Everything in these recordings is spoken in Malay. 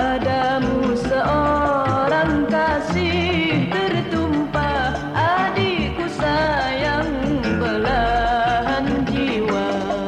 Padamu seorang kasih tertumpah, adikku sayang belahan jiwa.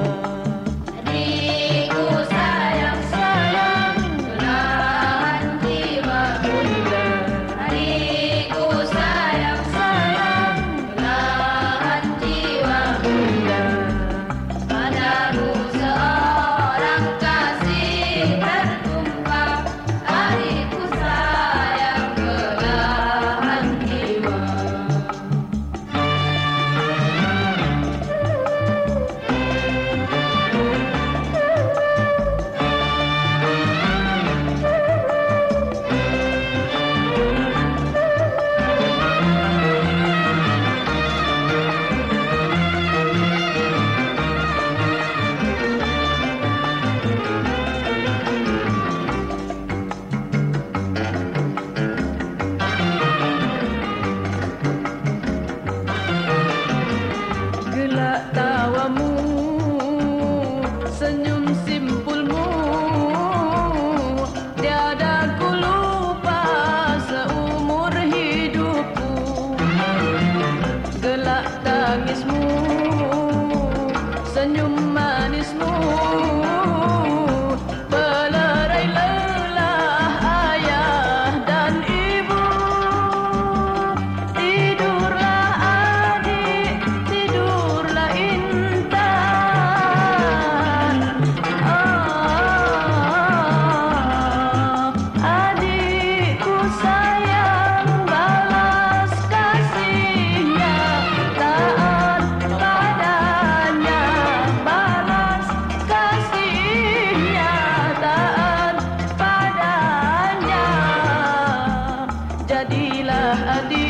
Adikku sayang, sayang belahan jiwa. Bunda, Adikku sayang, sayang belahan jiwa. bunda, Padamu seorang kasih tertumpah, adikku sayang belahan jiwa. gelak tawamu, senyum simpulmu, tiada ku lupa seumur hidupku. Gelak tangismu, senyum manismu, pelerai lelah ayah dan ibu. Tidurlah adik, tidurlah intan. Adikku sayang, balas kasihnya, taat padanya, balas kasihnya, taat padanya. Jadilah adik